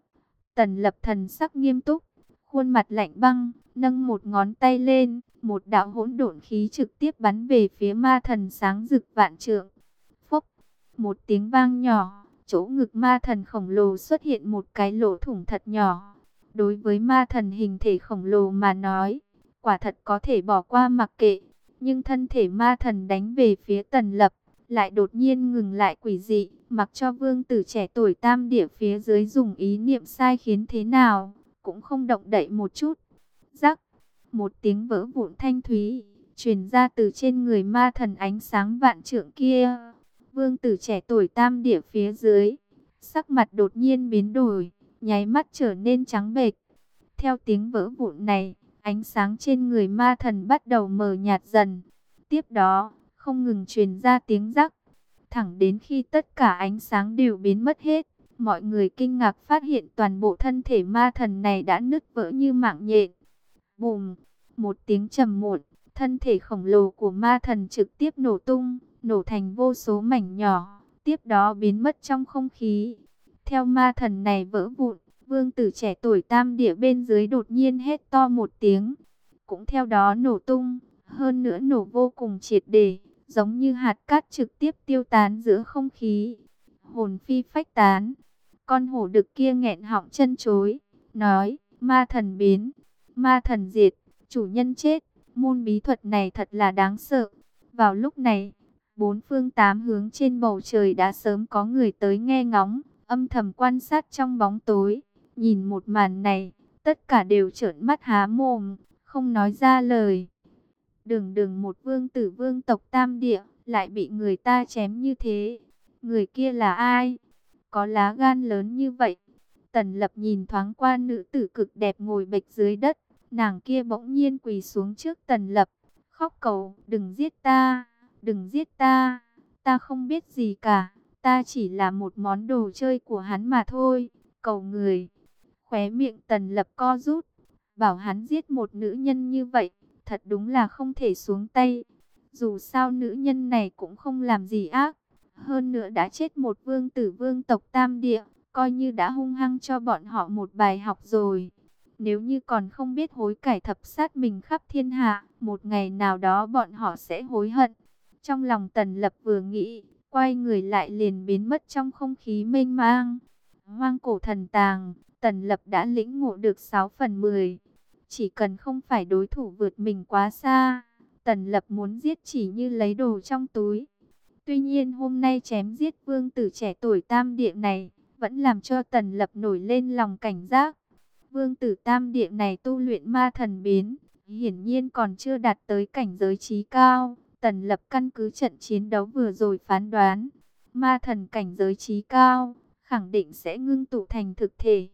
Tần Lập thần sắc nghiêm túc, khuôn mặt lạnh băng, nâng một ngón tay lên, một đạo hỗn độn khí trực tiếp bắn về phía ma thần sáng rực vạn trượng. Phốc, một tiếng vang nhỏ, chỗ ngực ma thần khổng lồ xuất hiện một cái lỗ thủng thật nhỏ. Đối với ma thần hình thể khổng lồ mà nói, quả thật có thể bỏ qua mặc kệ, nhưng thân thể ma thần đánh về phía Tần Lập, lại đột nhiên ngừng lại quỷ dị, mặc cho vương tử trẻ tuổi tam địa phía dưới dùng ý niệm sai khiến thế nào, cũng không động đậy một chút. Rắc, một tiếng vỡ vụn thanh thúy, truyền ra từ trên người ma thần ánh sáng vạn trượng kia. Vương tử trẻ tuổi tam địa phía dưới, sắc mặt đột nhiên biến đổi, nháy mắt trở nên trắng bệch. Theo tiếng vỡ vụn này, ánh sáng trên người ma thần bắt đầu mờ nhạt dần. Tiếp đó, không ngừng truyền ra tiếng rắc, thẳng đến khi tất cả ánh sáng đều biến mất hết. Mọi người kinh ngạc phát hiện toàn bộ thân thể ma thần này đã nứt vỡ như mạng nhện. Bùm, một tiếng trầm muộn, thân thể khổng lồ của ma thần trực tiếp nổ tung, nổ thành vô số mảnh nhỏ, tiếp đó biến mất trong không khí. Theo ma thần này vỡ vụn, vương tử trẻ tuổi tam địa bên dưới đột nhiên hét to một tiếng, cũng theo đó nổ tung, hơn nữa nổ vô cùng triệt để, giống như hạt cát trực tiếp tiêu tán giữa không khí. Hồn phi phách tán, con hổ đực kia nghẹn họng chân chối, nói, ma thần biến, ma thần diệt, chủ nhân chết, môn bí thuật này thật là đáng sợ. Vào lúc này, bốn phương tám hướng trên bầu trời đã sớm có người tới nghe ngóng, âm thầm quan sát trong bóng tối. Nhìn một màn này, tất cả đều trợn mắt há mồm, không nói ra lời. Đường đường một vương tử vương tộc tam địa, lại bị người ta chém như thế. Người kia là ai? Có lá gan lớn như vậy? Tần Lập nhìn thoáng qua nữ tử cực đẹp ngồi bệt dưới đất. Nàng kia bỗng nhiên quỳ xuống trước Tần Lập, khóc cầu, đừng giết ta, đừng giết ta, ta không biết gì cả, ta chỉ là một món đồ chơi của hắn mà thôi, cầu người. Khóe miệng Tần Lập co rút, bảo hắn giết một nữ nhân như vậy, thật đúng là không thể xuống tay. Dù sao nữ nhân này cũng không làm gì ác, hơn nữa đã chết một vương tử vương tộc tam địa, coi như đã hung hăng cho bọn họ một bài học rồi. Nếu như còn không biết hối cải thập sát mình khắp thiên hạ, một ngày nào đó bọn họ sẽ hối hận. Trong lòng Tần Lập vừa nghĩ, quay người lại liền biến mất trong không khí mênh mang. Hoang cổ thần tàng, Tần Lập đã lĩnh ngộ được sáu phần mười. Chỉ cần không phải đối thủ vượt mình quá xa, Tần Lập muốn giết chỉ như lấy đồ trong túi. Tuy nhiên hôm nay chém giết vương tử trẻ tuổi tam địa này, vẫn làm cho Tần Lập nổi lên lòng cảnh giác. Vương tử tam địa này tu luyện ma thần biến, hiển nhiên còn chưa đạt tới cảnh giới trí cao. Tần Lập căn cứ trận chiến đấu vừa rồi phán đoán, ma thần cảnh giới trí cao, khẳng định sẽ ngưng tụ thành thực thể.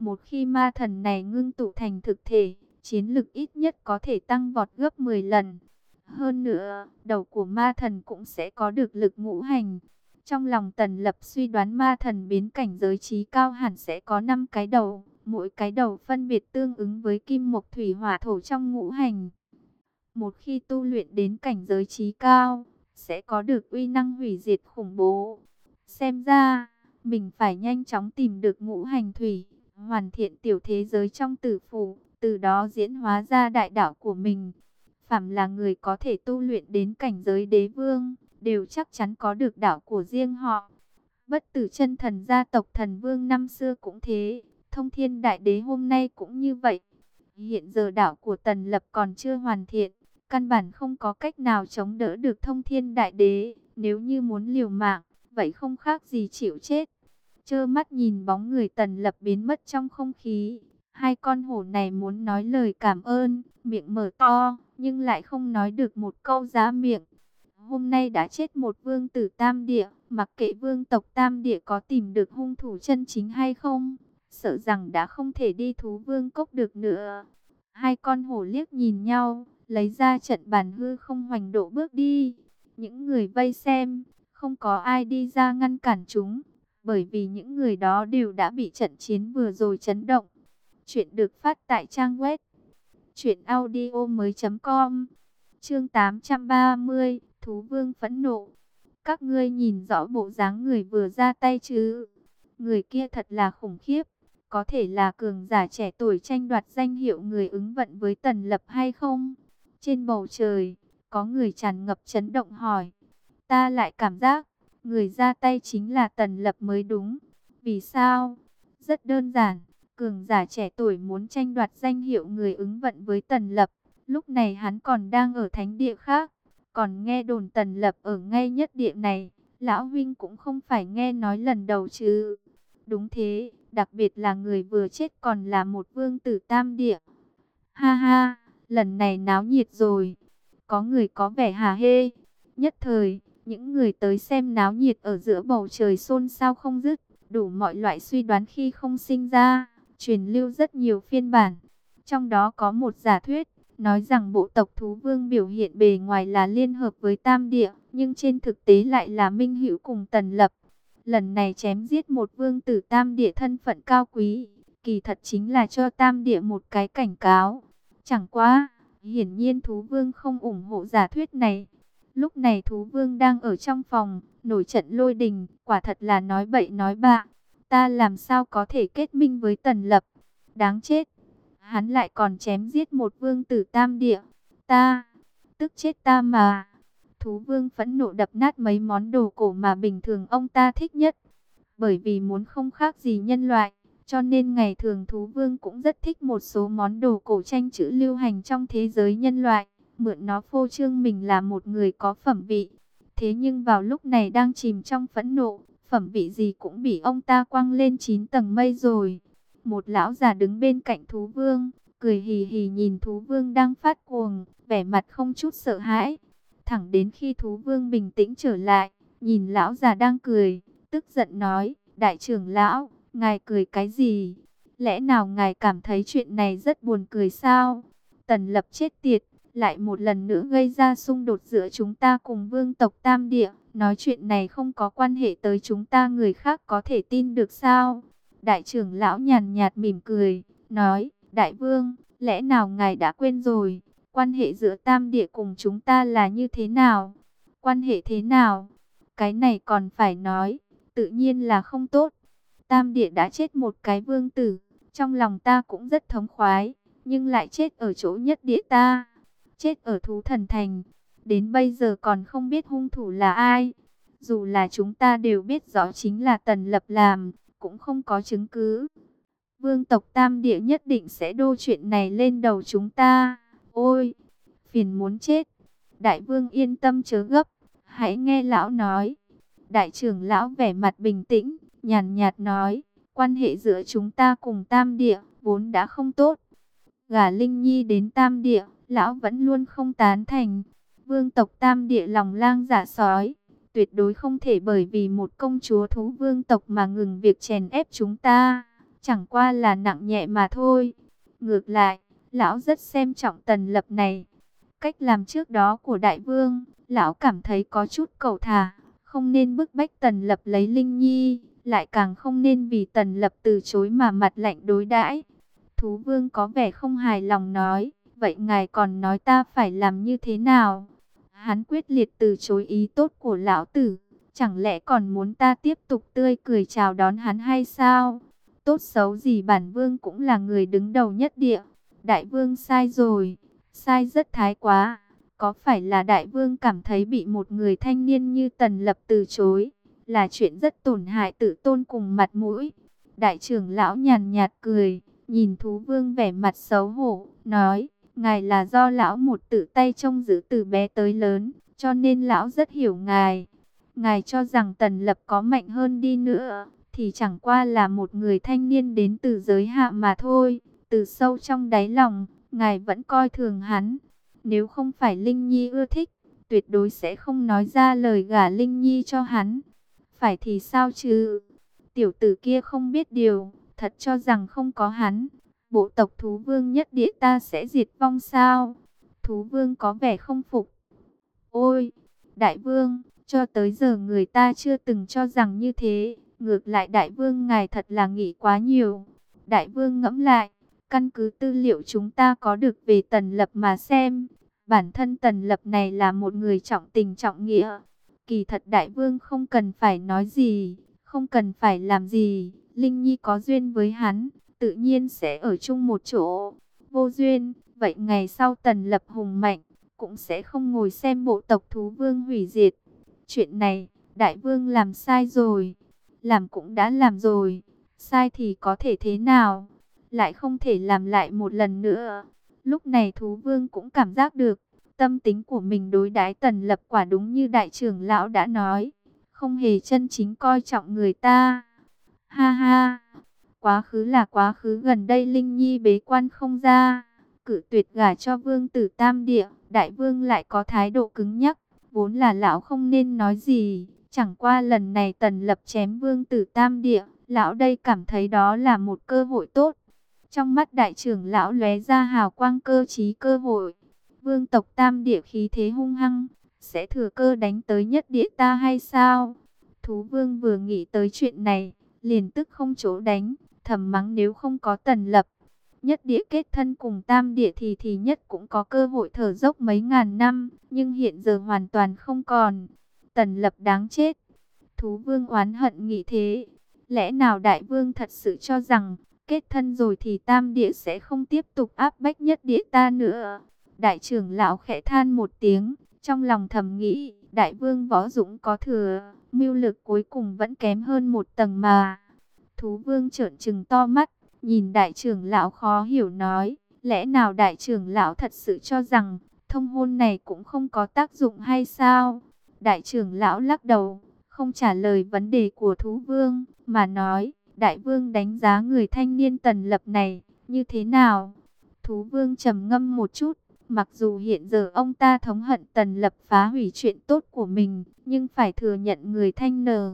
Một khi ma thần này ngưng tụ thành thực thể, chiến lực ít nhất có thể tăng vọt gấp mười lần. Hơn nữa, đầu của ma thần cũng sẽ có được lực ngũ hành. Trong lòng Tần Lập suy đoán ma thần biến cảnh giới trí cao hẳn sẽ có năm cái đầu, mỗi cái đầu phân biệt tương ứng với kim mộc thủy hỏa thổ trong ngũ hành. Một khi tu luyện đến cảnh giới trí cao, sẽ có được uy năng hủy diệt khủng bố. Xem ra, mình phải nhanh chóng tìm được ngũ hành thủy, hoàn thiện tiểu thế giới trong tử phủ, từ đó diễn hóa ra đại đạo của mình. Phàm là người có thể tu luyện đến cảnh giới đế vương, đều chắc chắn có được đạo của riêng họ. Bất tử chân thần gia tộc thần vương năm xưa cũng thế, thông thiên đại đế hôm nay cũng như vậy. Hiện giờ đạo của Tần Lập còn chưa hoàn thiện, căn bản không có cách nào chống đỡ được thông thiên đại đế. Nếu như muốn liều mạng, vậy không khác gì chịu chết. Trơ mắt nhìn bóng người Tần Lập biến mất trong không khí. Hai con hổ này muốn nói lời cảm ơn, miệng mở to, nhưng lại không nói được một câu ra miệng. Hôm nay đã chết một vương tử Tam Địa, mặc kệ vương tộc Tam Địa có tìm được hung thủ chân chính hay không, sợ rằng đã không thể đi thú vương cốc được nữa. Hai con hổ liếc nhìn nhau, lấy ra trận bàn hư không hoành độ bước đi. Những người vây xem, không có ai đi ra ngăn cản chúng, bởi vì những người đó đều đã bị trận chiến vừa rồi chấn động. Chuyện được phát tại trang web truyện audio mới chấm com. Chương tám trăm ba mươi, Thú Vương phẫn nộ. Các ngươi nhìn rõ bộ dáng người vừa ra tay chứ? Người kia thật là khủng khiếp, có thể là cường giả trẻ tuổi tranh đoạt danh hiệu người ứng vận với Tần Lập hay không? Trên bầu trời, có người tràn ngập chấn động hỏi. Ta lại cảm giác, người ra tay chính là Tần Lập mới đúng. Vì sao? Rất đơn giản, cường giả trẻ tuổi muốn tranh đoạt danh hiệu người ứng vận với Tần Lập. Lúc này hắn còn đang ở thánh địa khác, còn nghe đồn Tần Lập ở ngay nhất địa này. Lão huynh cũng không phải nghe nói lần đầu chứ? Đúng thế, đặc biệt là người vừa chết còn là một vương tử Tam Địa. Ha ha, lần này náo nhiệt rồi. Có người có vẻ hả hê. Nhất thời, những người tới xem náo nhiệt ở giữa bầu trời xôn xao không dứt. Đủ mọi loại suy đoán khi không sinh ra, truyền lưu rất nhiều phiên bản. Trong đó có một giả thuyết, nói rằng bộ tộc thú vương biểu hiện bề ngoài là liên hợp với Tam Địa, nhưng trên thực tế lại là minh hữu cùng Tần Lập. Lần này chém giết một vương tử Tam Địa thân phận cao quý, kỳ thật chính là cho Tam Địa một cái cảnh cáo. Chẳng qua, hiển nhiên thú vương không ủng hộ giả thuyết này. Lúc này thú vương đang ở trong phòng, nổi trận lôi đình, quả thật là nói bậy nói bạ. Ta làm sao có thể kết minh với Tần Lập? Đáng chết! Hắn lại còn chém giết một vương tử Tam Địa. Ta! Tức chết ta mà! Thú vương phẫn nộ đập nát mấy món đồ cổ mà bình thường ông ta thích nhất. Bởi vì muốn không khác gì nhân loại, cho nên ngày thường thú vương cũng rất thích một số món đồ cổ tranh chữ lưu hành trong thế giới nhân loại. Mượn nó phô trương mình là một người có phẩm vị. Thế nhưng vào lúc này đang chìm trong phẫn nộ, phẩm vị gì cũng bị ông ta quăng lên chín tầng mây rồi. Một lão già đứng bên cạnh thú vương, cười hì hì nhìn thú vương đang phát cuồng, vẻ mặt không chút sợ hãi. Thẳng đến khi thú vương bình tĩnh trở lại, nhìn lão già đang cười, tức giận nói, đại trưởng lão, ngài cười cái gì? Lẽ nào ngài cảm thấy chuyện này rất buồn cười sao? Tần Lập chết tiệt, lại một lần nữa gây ra xung đột giữa chúng ta cùng vương tộc Tam Địa. Nói chuyện này không có quan hệ tới chúng ta, người khác có thể tin được sao? Đại trưởng lão nhàn nhạt mỉm cười, nói, đại vương, lẽ nào ngài đã quên rồi? Quan hệ giữa Tam Địa cùng chúng ta là như thế nào? Quan hệ thế nào? Cái này còn phải nói, tự nhiên là không tốt. Tam Địa đã chết một cái vương tử, trong lòng ta cũng rất thống khoái, nhưng lại chết ở chỗ nhất địa ta, chết ở thú thần thành. Đến bây giờ còn không biết hung thủ là ai. Dù là chúng ta đều biết rõ chính là Tần Lập làm, cũng không có chứng cứ. Vương tộc Tam Địa nhất định sẽ đô chuyện này lên đầu chúng ta. Ôi, phiền muốn chết. Đại vương yên tâm chớ gấp, hãy nghe lão nói. Đại trưởng lão vẻ mặt bình tĩnh, nhàn nhạt nói, quan hệ giữa chúng ta cùng Tam Địa vốn đã không tốt. Gả Linh Nhi đến Tam Địa, lão vẫn luôn không tán thành. Vương tộc Tam Địa lòng lang dạ sói, tuyệt đối không thể bởi vì một công chúa thú vương tộc mà ngừng việc chèn ép chúng ta. chẳng qua là nặng nhẹ mà thôi. Ngược lại, lão rất xem trọng Tần Lập này. Cách làm trước đó của đại vương, lão cảm thấy có chút cẩu thả, không nên bức bách Tần Lập lấy Linh Nhi, lại càng không nên vì Tần Lập từ chối mà mặt lạnh đối đãi. Thú vương có vẻ không hài lòng nói, vậy ngài còn nói ta phải làm như thế nào? Hắn quyết liệt từ chối ý tốt của lão tử, chẳng lẽ còn muốn ta tiếp tục tươi cười chào đón hắn hay sao? Tốt xấu gì bản vương cũng là người đứng đầu nhất địa. Đại vương sai rồi, sai rất thái quá. Có phải là đại vương cảm thấy bị một người thanh niên như Tần Lập từ chối là chuyện rất tổn hại tự tôn cùng mặt mũi? Đại trưởng lão nhàn nhạt cười, nhìn thú vương vẻ mặt xấu hổ, nói, ngài là do lão một tự tay trông giữ từ bé tới lớn, cho nên lão rất hiểu ngài. Ngài cho rằng Tần Lập có mạnh hơn đi nữa, thì chẳng qua là một người thanh niên đến từ giới hạ mà thôi. Từ sâu trong đáy lòng, ngài vẫn coi thường hắn. Nếu không phải Linh Nhi ưa thích, tuyệt đối sẽ không nói ra lời gả Linh Nhi cho hắn. Phải thì sao chứ? Tiểu tử kia không biết điều, thật cho rằng không có hắn, bộ tộc thú vương nhất địa ta sẽ diệt vong sao? Thú vương có vẻ không phục. Ôi, đại vương, cho tới giờ người ta chưa từng cho rằng như thế. Ngược lại đại vương ngài thật là nghĩ quá nhiều. Đại vương ngẫm lại, căn cứ tư liệu chúng ta có được về Tần Lập mà xem, bản thân Tần Lập này là một người trọng tình trọng nghĩa. Kỳ thật đại vương không cần phải nói gì, không cần phải làm gì. Linh Nhi có duyên với hắn, tự nhiên sẽ ở chung một chỗ. Vô duyên, vậy ngày sau Tần Lập hùng mạnh, cũng sẽ không ngồi xem bộ tộc thú vương hủy diệt. Chuyện này, đại vương làm sai rồi. Làm cũng đã làm rồi, sai thì có thể thế nào? Lại không thể làm lại một lần nữa. Lúc này thú vương cũng cảm giác được, tâm tính của mình đối đãi Tần Lập quả đúng như đại trưởng lão đã nói, không hề chân chính coi trọng người ta. Ha ha, quá khứ là quá khứ, gần đây Linh Nhi bế quan không ra, cự tuyệt gả cho vương tử Tam Địa, đại vương lại có thái độ cứng nhắc, vốn là lão không nên nói gì, chẳng qua lần này Tần Lập chém vương tử Tam Địa, lão đây cảm thấy đó là một cơ hội tốt. Trong mắt đại trưởng lão lóe ra hào quang cơ trí cơ hội. Vương tộc Tam Địa khí thế hung hăng, sẽ thừa cơ đánh tới nhất địa ta hay sao? Thú vương vừa nghĩ tới chuyện này, liền tức không chỗ đánh, thầm mắng nếu không có Tần Lập. Nhất địa kết thân cùng Tam Địa thì thì nhất cũng có cơ hội thở dốc mấy ngàn năm, nhưng hiện giờ hoàn toàn không còn. Tần Lập đáng chết. Thú vương oán hận nghĩ thế. Lẽ nào đại vương thật sự cho rằng kết thân rồi thì Tam Địa sẽ không tiếp tục áp bách nhất địa ta nữa? Đại trưởng lão khẽ than một tiếng, trong lòng thầm nghĩ, đại vương võ dũng có thừa, mưu lực cuối cùng vẫn kém hơn một tầng mà. Thú vương trợn trừng to mắt, nhìn đại trưởng lão khó hiểu nói, lẽ nào đại trưởng lão thật sự cho rằng thông hôn này cũng không có tác dụng hay sao? Đại trưởng lão lắc đầu, không trả lời vấn đề của thú vương, mà nói, đại vương đánh giá người thanh niên Tần Lập này như thế nào? Thú vương trầm ngâm một chút, mặc dù hiện giờ ông ta thống hận Tần Lập phá hủy chuyện tốt của mình, nhưng phải thừa nhận người thanh nờ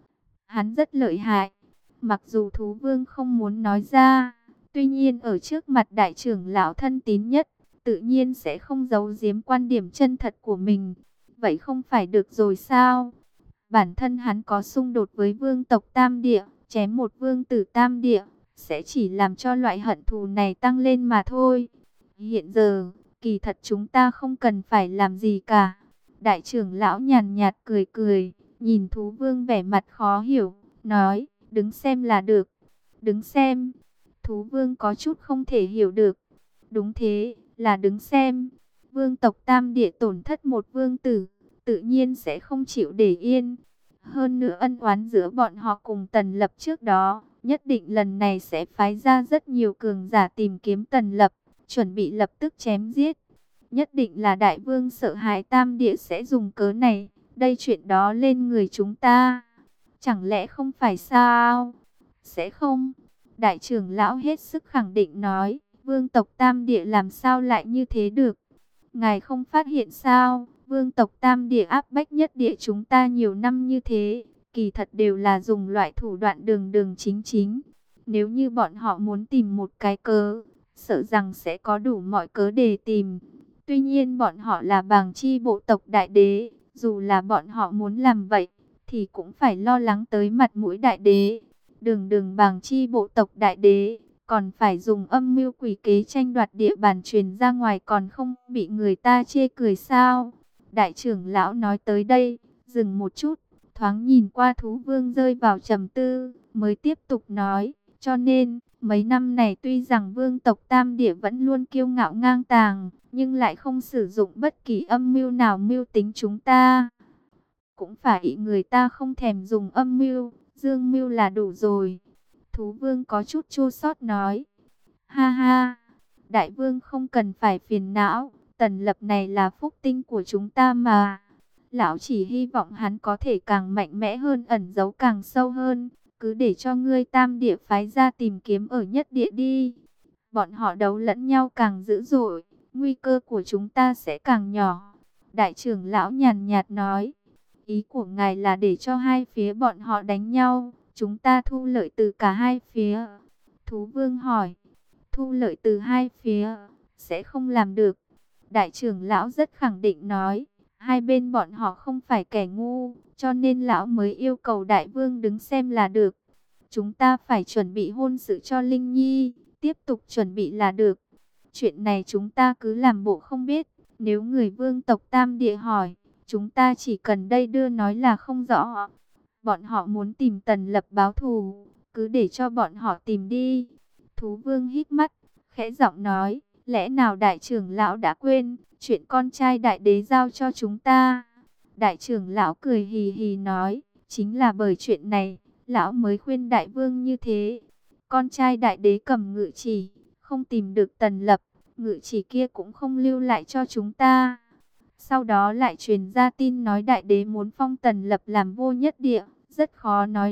hắn rất lợi hại. Mặc dù thú vương không muốn nói ra, tuy nhiên ở trước mặt đại trưởng lão thân tín nhất, tự nhiên sẽ không giấu giếm quan điểm chân thật của mình. Vậy không phải được rồi sao? Bản thân hắn có xung đột với vương tộc Tam Địa, chém một vương tử Tam Địa, sẽ chỉ làm cho loại hận thù này tăng lên mà thôi. Hiện giờ, kỳ thật chúng ta không cần phải làm gì cả. Đại trưởng lão nhàn nhạt cười cười, nhìn thú vương vẻ mặt khó hiểu, nói, đứng xem là được. Đứng xem. Thú vương có chút không thể hiểu được. Đúng thế, là đứng xem. Vương tộc Tam Địa tổn thất một vương tử, tự nhiên sẽ không chịu để yên. Hơn nữa ân oán giữa bọn họ cùng Tần Lập trước đó, nhất định lần này sẽ phái ra rất nhiều cường giả tìm kiếm Tần Lập, chuẩn bị lập tức chém giết. Nhất định là đại vương sợ hãi Tam Địa sẽ dùng cớ này, đây chuyện đó lên người chúng ta. Chẳng lẽ không phải sao? Sẽ không. Đại trưởng lão hết sức khẳng định nói, vương tộc Tam Địa làm sao lại như thế được? Ngài không phát hiện sao? Vương tộc Tam Địa áp bách nhất địa chúng ta nhiều năm như thế, kỳ thật đều là dùng loại thủ đoạn đường đường chính chính. Nếu như bọn họ muốn tìm một cái cớ, sợ rằng sẽ có đủ mọi cớ để tìm. Tuy nhiên bọn họ là bàng chi bộ tộc đại đế, dù là bọn họ muốn làm vậy, thì cũng phải lo lắng tới mặt mũi đại đế. Đường đường bàng chi bộ tộc đại đế, còn phải dùng âm mưu quỷ kế tranh đoạt địa bàn truyền ra ngoài, còn không bị người ta chê cười sao? Đại trưởng lão nói tới đây, dừng một chút, thoáng nhìn qua thú vương rơi vào trầm tư, mới tiếp tục nói, cho nên, mấy năm này tuy rằng vương tộc Tam Địa vẫn luôn kiêu ngạo ngang tàng, nhưng lại không sử dụng bất kỳ âm mưu nào mưu tính chúng ta. Cũng phải người ta không thèm dùng âm mưu, dương mưu là đủ rồi. Thú vương có chút chua xót nói. Ha ha, đại vương không cần phải phiền não, Tần Lập này là phúc tinh của chúng ta mà. Lão chỉ hy vọng hắn có thể càng mạnh mẽ hơn, ẩn giấu càng sâu hơn. Cứ để cho ngươi Tam Địa phái ra tìm kiếm ở nhất địa đi. Bọn họ đấu lẫn nhau càng dữ dội, nguy cơ của chúng ta sẽ càng nhỏ. Đại trưởng lão nhàn nhạt nói. Ý của ngài là để cho hai phía bọn họ đánh nhau, chúng ta thu lợi từ cả hai phía. Thú vương hỏi. Thu lợi từ hai phía, sẽ không làm được. Đại trưởng lão rất khẳng định nói. Hai bên bọn họ không phải kẻ ngu, cho nên lão mới yêu cầu đại vương đứng xem là được. Chúng ta phải chuẩn bị hôn sự cho Linh Nhi, tiếp tục chuẩn bị là được. Chuyện này chúng ta cứ làm bộ không biết. Nếu người vương tộc Tam Địa hỏi, chúng ta chỉ cần đây đưa nói là không rõ. Bọn họ muốn tìm Tần Lập báo thù, cứ để cho bọn họ tìm đi. Thú vương hít mắt, khẽ giọng nói, lẽ nào đại trưởng lão đã quên, chuyện con trai đại đế giao cho chúng ta. Đại trưởng lão cười hì hì nói, chính là bởi chuyện này, lão mới khuyên đại vương như thế. Con trai đại đế cầm ngự chỉ, không tìm được Tần Lập, ngự chỉ kia cũng không lưu lại cho chúng ta. Sau đó lại truyền ra tin nói đại đế muốn phong Tần Lập làm vô nhất địa. Rất khó nói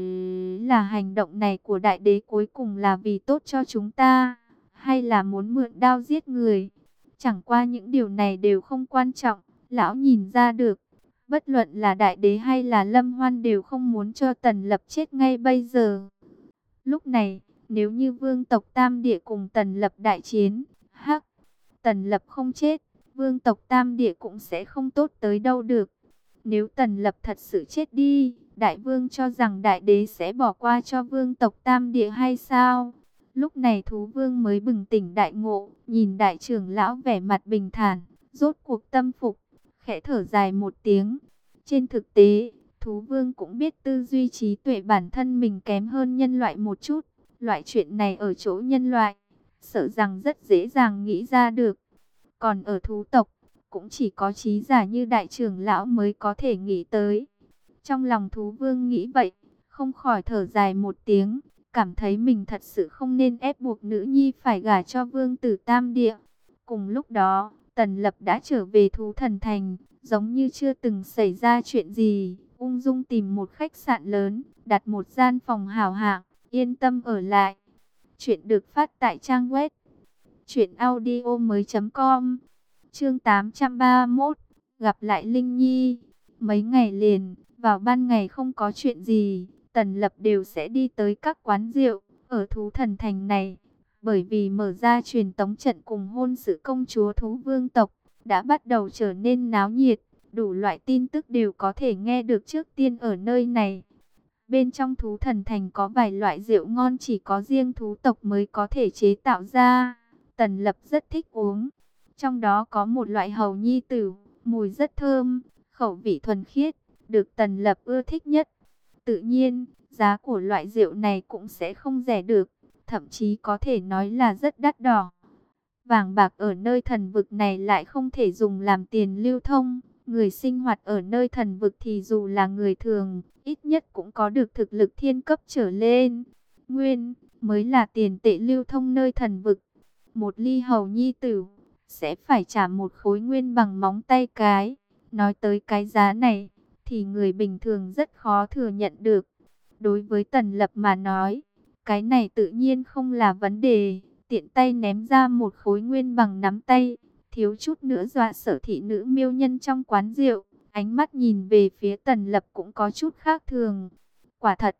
là hành động này của đại đế cuối cùng là vì tốt cho chúng ta, hay là muốn mượn đao giết người. Chẳng qua những điều này đều không quan trọng, lão nhìn ra được. Bất luận là đại đế hay là Lâm Hoan đều không muốn cho Tần Lập chết ngay bây giờ. Lúc này, nếu như vương tộc Tam Địa cùng Tần Lập đại chiến, hắc, Tần Lập không chết, vương tộc Tam Địa cũng sẽ không tốt tới đâu được. Nếu Tần Lập thật sự chết đi, đại vương cho rằng đại đế sẽ bỏ qua cho vương tộc Tam Địa hay sao? Lúc này thú vương mới bừng tỉnh đại ngộ, nhìn đại trưởng lão vẻ mặt bình thản, rốt cuộc tâm phục, khẽ thở dài một tiếng. Trên thực tế, thú vương cũng biết tư duy trí tuệ bản thân mình kém hơn nhân loại một chút. Loại chuyện này ở chỗ nhân loại, sợ rằng rất dễ dàng nghĩ ra được. Còn ở thú tộc, cũng chỉ có trí giả như đại trưởng lão mới có thể nghĩ tới. Trong lòng thú vương nghĩ vậy, không khỏi thở dài một tiếng, cảm thấy mình thật sự không nên ép buộc nữ nhi phải gả cho vương tử Tam Địa. Cùng lúc đó, Tần Lập đã trở về thú thần thành, giống như chưa từng xảy ra chuyện gì, ung dung tìm một khách sạn lớn, đặt một gian phòng hào hạng, yên tâm ở lại. Chuyện được phát tại trang web truyện audio mới chấm com. Chương tám trăm ba mươi mốt, gặp lại Linh Nhi. Mấy ngày liền, vào ban ngày không có chuyện gì, Tần Lập đều sẽ đi tới các quán rượu ở thú thần thành này. Bởi vì mở ra truyền tống trận cùng hôn sự công chúa thú vương tộc, đã bắt đầu trở nên náo nhiệt, đủ loại tin tức đều có thể nghe được trước tiên ở nơi này. Bên trong thú thần thành có vài loại rượu ngon chỉ có riêng thú tộc mới có thể chế tạo ra. Tần Lập rất thích uống. Trong đó có một loại hầu nhi tử, mùi rất thơm, khẩu vị thuần khiết, được Tần Lập ưa thích nhất. Tự nhiên, giá của loại rượu này cũng sẽ không rẻ được, thậm chí có thể nói là rất đắt đỏ. Vàng bạc ở nơi thần vực này lại không thể dùng làm tiền lưu thông. Người sinh hoạt ở nơi thần vực thì dù là người thường, ít nhất cũng có được thực lực thiên cấp trở lên. Nguyên mới là tiền tệ lưu thông nơi thần vực. Một ly hầu nhi tử sẽ phải trả một khối nguyên bằng móng tay cái. Nói tới cái giá này, thì người bình thường rất khó thừa nhận được. Đối với Tần Lập mà nói, cái này tự nhiên không là vấn đề. Tiện tay ném ra một khối nguyên bằng nắm tay, thiếu chút nữa dọa sợ thị nữ miêu nhân trong quán rượu. Ánh mắt nhìn về phía Tần Lập cũng có chút khác thường. Quả thật,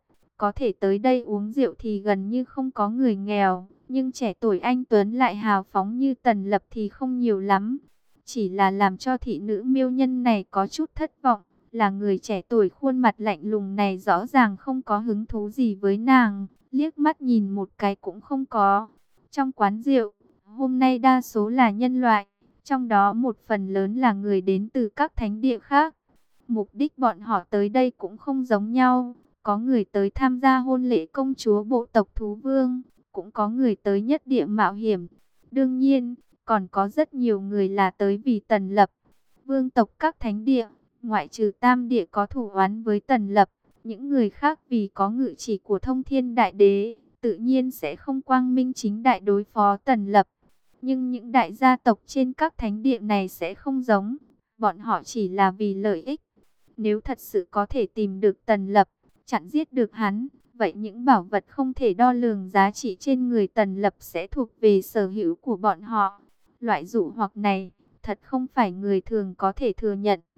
có thể tới đây uống rượu thì gần như không có người nghèo, nhưng trẻ tuổi anh tuấn lại hào phóng như Tần Lập thì không nhiều lắm. Chỉ là làm cho thị nữ miêu nhân này có chút thất vọng, là người trẻ tuổi khuôn mặt lạnh lùng này rõ ràng không có hứng thú gì với nàng, liếc mắt nhìn một cái cũng không có. Trong quán rượu, hôm nay đa số là nhân loại, trong đó một phần lớn là người đến từ các thánh địa khác. Mục đích bọn họ tới đây cũng không giống nhau, có người tới tham gia hôn lễ công chúa bộ tộc Thú Vương, cũng có người tới nhất địa mạo hiểm. Đương nhiên, còn có rất nhiều người là tới vì Tần Lập. Vương tộc các thánh địa, ngoại trừ Tam địa có thủ oán với Tần Lập, những người khác vì có ngự chỉ của Thông Thiên Đại Đế, tự nhiên sẽ không quang minh chính đại đối phó Tần Lập. Nhưng những đại gia tộc trên các thánh địa này sẽ không giống, bọn họ chỉ là vì lợi ích. Nếu thật sự có thể tìm được Tần Lập, chặn giết được hắn, vậy những bảo vật không thể đo lường giá trị trên người Tần Lập sẽ thuộc về sở hữu của bọn họ. Loại dụ hoặc này, thật không phải người thường có thể thừa nhận.